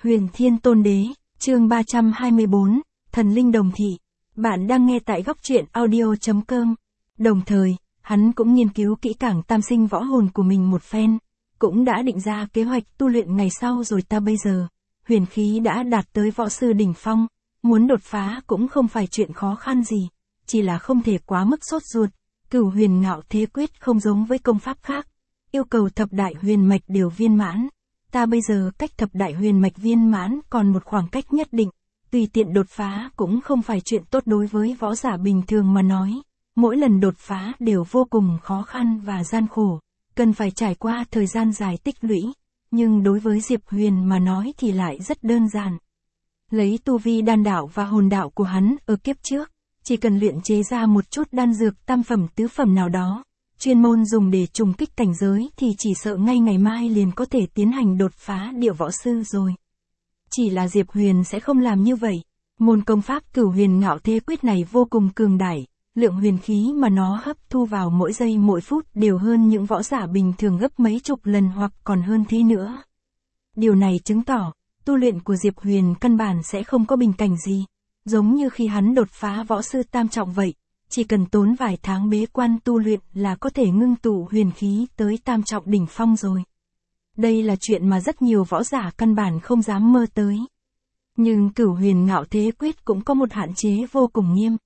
Huyền Thiên Tôn Đế, chương 324, Thần Linh Đồng Thị. Bạn đang nghe tại góc truyện audio.com. Đồng thời, hắn cũng nghiên cứu kỹ càng tam sinh võ hồn của mình một phen, cũng đã định ra kế hoạch tu luyện ngày sau rồi. Ta bây giờ, huyền khí đã đạt tới võ sư đỉnh phong, muốn đột phá cũng không phải chuyện khó khăn gì, chỉ là không thể quá mức sốt ruột. Cửu Huyền Ngạo Thế Quyết không giống với công pháp khác, yêu cầu thập đại huyền mạch đều viên mãn. Ta bây giờ cách thập đại huyền mạch viên mãn còn một khoảng cách nhất định, tùy tiện đột phá cũng không phải chuyện tốt đối với võ giả bình thường mà nói. Mỗi lần đột phá đều vô cùng khó khăn và gian khổ, cần phải trải qua thời gian dài tích lũy, nhưng đối với Diệp Huyền mà nói thì lại rất đơn giản. Lấy tu vi đan đạo và hồn đạo của hắn ở kiếp trước, chỉ cần luyện chế ra một chút đan dược tam phẩm tứ phẩm nào đó, chuyên môn dùng để trùng kích cảnh giới thì chỉ sợ ngay ngày mai liền có thể tiến hành đột phá địa võ sư rồi. Chỉ là Diệp Huyền sẽ không làm như vậy. Môn công pháp Cửu Huyền Ngạo Thế Quyết này vô cùng cường đại, lượng huyền khí mà nó hấp thu vào mỗi giây mỗi phút đều hơn những võ giả bình thường gấp mấy chục lần hoặc còn hơn thế nữa. Điều này chứng tỏ, tu luyện của Diệp Huyền căn bản sẽ không có bình cảnh gì, giống như khi hắn đột phá võ sư tam trọng vậy. Chỉ cần tốn vài tháng bế quan tu luyện là có thể ngưng tụ huyền khí tới tam trọng đỉnh phong rồi. Đây là chuyện mà rất nhiều võ giả căn bản không dám mơ tới. Nhưng Cửu Huyền Ngạo Thế Quyết cũng có một hạn chế vô cùng nghiêm.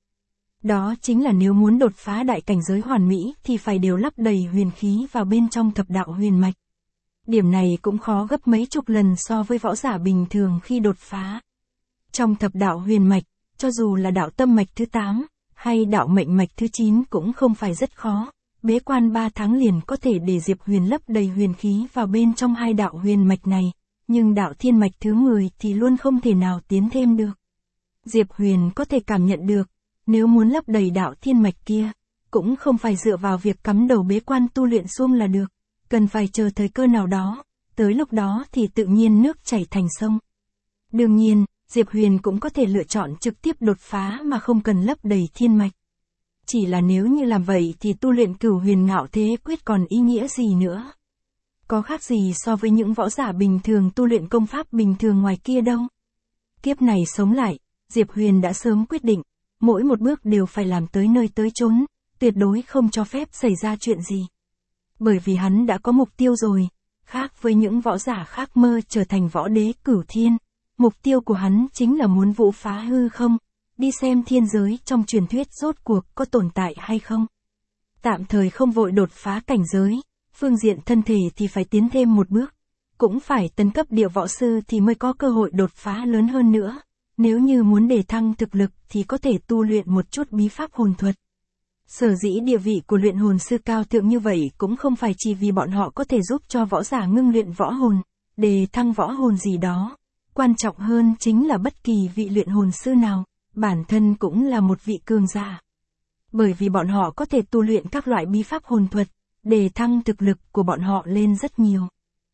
Đó chính là nếu muốn đột phá đại cảnh giới hoàn mỹ thì phải đều lắp đầy huyền khí vào bên trong thập đạo huyền mạch. Điểm này cũng khó gấp mấy chục lần so với võ giả bình thường khi đột phá. Trong thập đạo huyền mạch, cho dù là đạo tâm mạch thứ 8, hay đạo mệnh mạch thứ 9 cũng không phải rất khó, bế quan 3 tháng liền có thể để Diệp Huyền lấp đầy huyền khí vào bên trong hai đạo huyền mạch này, nhưng đạo thiên mạch thứ 10 thì luôn không thể nào tiến thêm được. Diệp Huyền có thể cảm nhận được, nếu muốn lấp đầy đạo thiên mạch kia, cũng không phải dựa vào việc cắm đầu bế quan tu luyện suông là được, cần phải chờ thời cơ nào đó, tới lúc đó thì tự nhiên nước chảy thành sông. Đương nhiên, Diệp Huyền cũng có thể lựa chọn trực tiếp đột phá mà không cần lấp đầy thiên mạch. Chỉ là nếu như làm vậy thì tu luyện Cửu Huyền Ngạo Thế Quyết còn ý nghĩa gì nữa? Có khác gì so với những võ giả bình thường tu luyện công pháp bình thường ngoài kia đâu? Kiếp này sống lại, Diệp Huyền đã sớm quyết định, mỗi một bước đều phải làm tới nơi tới chốn, tuyệt đối không cho phép xảy ra chuyện gì. Bởi vì hắn đã có mục tiêu rồi, khác với những võ giả khác mơ trở thành võ đế cửu thiên. Mục tiêu của hắn chính là muốn vũ phá hư không, đi xem thiên giới trong truyền thuyết rốt cuộc có tồn tại hay không. Tạm thời không vội đột phá cảnh giới, phương diện thân thể thì phải tiến thêm một bước, cũng phải tấn cấp địa võ sư thì mới có cơ hội đột phá lớn hơn nữa. Nếu như muốn đề thăng thực lực thì có thể tu luyện một chút bí pháp hồn thuật. Sở dĩ địa vị của luyện hồn sư cao thượng như vậy cũng không phải chỉ vì bọn họ có thể giúp cho võ giả ngưng luyện võ hồn, đề thăng võ hồn gì đó. Quan trọng hơn chính là bất kỳ vị luyện hồn sư nào, bản thân cũng là một vị cường giả. Bởi vì bọn họ có thể tu luyện các loại bí pháp hồn thuật, để thăng thực lực của bọn họ lên rất nhiều.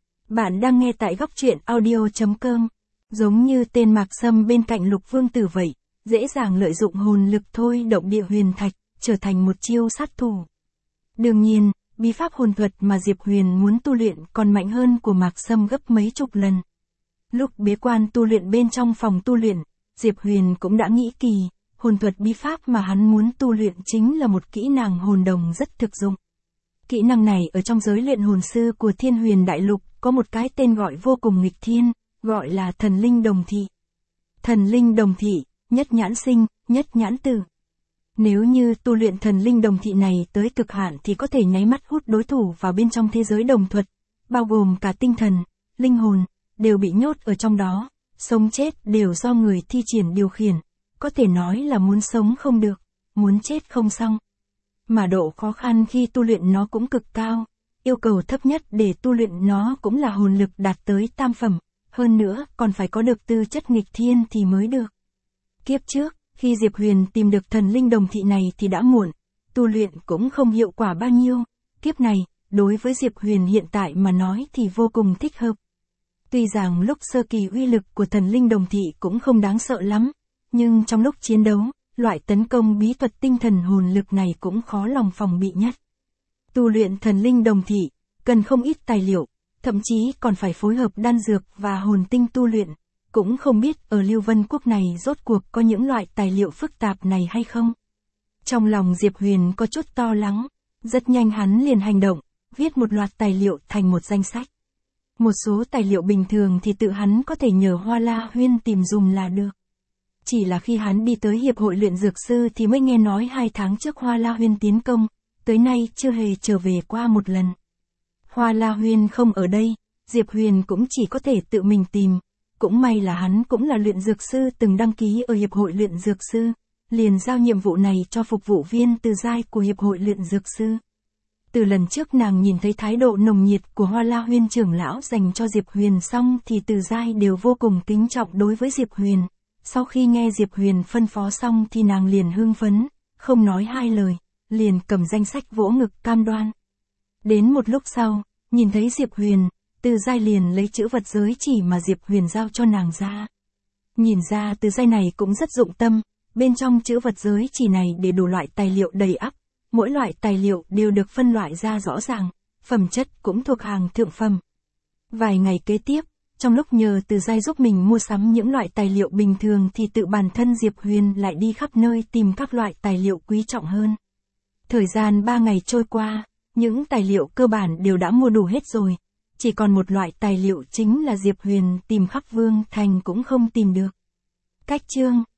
Bạn đang nghe tại góc truyện audio.com, giống như tên Mạc Sâm bên cạnh Lục Vương Tử vậy, dễ dàng lợi dụng hồn lực thôi động địa huyền thạch, trở thành một chiêu sát thủ. Đương nhiên, bí pháp hồn thuật mà Diệp Huyền muốn tu luyện còn mạnh hơn của Mạc Sâm gấp mấy chục lần. Lúc bế quan tu luyện bên trong phòng tu luyện, Diệp Huyền cũng đã nghĩ kỳ, hồn thuật bí pháp mà hắn muốn tu luyện chính là một kỹ năng hồn đồng rất thực dụng. Kỹ năng này ở trong giới luyện hồn sư của Thiên Huyền Đại Lục có một cái tên gọi vô cùng nghịch thiên, gọi là Thần Linh Đồng Thị. Thần Linh Đồng Thị, nhất nhãn sinh, nhất nhãn tử. Nếu như tu luyện Thần Linh Đồng Thị này tới cực hạn thì có thể nháy mắt hút đối thủ vào bên trong thế giới đồng thuật, bao gồm cả tinh thần, linh hồn, đều bị nhốt ở trong đó, sống chết đều do người thi triển điều khiển, có thể nói là muốn sống không được, muốn chết không xong. Mà độ khó khăn khi tu luyện nó cũng cực cao, yêu cầu thấp nhất để tu luyện nó cũng là hồn lực đạt tới tam phẩm, hơn nữa còn phải có được tư chất nghịch thiên thì mới được. Kiếp trước, khi Diệp Huyền tìm được Thần Linh Đồng Thị này thì đã muộn, tu luyện cũng không hiệu quả bao nhiêu, kiếp này, đối với Diệp Huyền hiện tại mà nói thì vô cùng thích hợp. Tuy rằng lúc sơ kỳ uy lực của Thần Linh Đồng Thị cũng không đáng sợ lắm, nhưng trong lúc chiến đấu, loại tấn công bí thuật tinh thần hồn lực này cũng khó lòng phòng bị nhất. Tu luyện Thần Linh Đồng Thị, cần không ít tài liệu, thậm chí còn phải phối hợp đan dược và hồn tinh tu luyện, cũng không biết ở Lưu Vân Quốc này rốt cuộc có những loại tài liệu phức tạp này hay không. Trong lòng Diệp Huyền có chút lo lắng, rất nhanh hắn liền hành động, viết một loạt tài liệu thành một danh sách. Một số tài liệu bình thường thì tự hắn có thể nhờ Hoa La Huyên tìm dùng là được. Chỉ là khi hắn đi tới Hiệp hội luyện dược sư thì mới nghe nói 2 tháng trước Hoa La Huyên tiến công, tới nay chưa hề trở về qua một lần. Hoa La Huyên không ở đây, Diệp Huyền cũng chỉ có thể tự mình tìm. Cũng may là hắn cũng là luyện dược sư từng đăng ký ở Hiệp hội luyện dược sư, liền giao nhiệm vụ này cho phục vụ viên Từ Giai của Hiệp hội luyện dược sư. Từ lần trước nàng nhìn thấy thái độ nồng nhiệt của Hoa La Huyên trưởng lão dành cho Diệp Huyền xong thì Từ Giai đều vô cùng kính trọng đối với Diệp Huyền. Sau khi nghe Diệp Huyền phân phó xong thì nàng liền hưng phấn, không nói hai lời, liền cầm danh sách vỗ ngực cam đoan. Đến một lúc sau, nhìn thấy Diệp Huyền, Từ Giai liền lấy chữ vật giới chỉ mà Diệp Huyền giao cho nàng ra. Nhìn ra Từ Giai này cũng rất dụng tâm, bên trong chữ vật giới chỉ này để đủ loại tài liệu đầy ắp, mỗi loại tài liệu đều được phân loại ra rõ ràng, phẩm chất cũng thuộc hàng thượng phẩm. Vài ngày kế tiếp, trong lúc nhờ Từ Giai giúp mình mua sắm những loại tài liệu bình thường thì tự bản thân Diệp Huyền lại đi khắp nơi tìm các loại tài liệu quý trọng hơn. Thời gian 3 ngày trôi qua, những tài liệu cơ bản đều đã mua đủ hết rồi. Chỉ còn một loại tài liệu chính là Diệp Huyền tìm khắp Vương Thành cũng không tìm được. Cách chương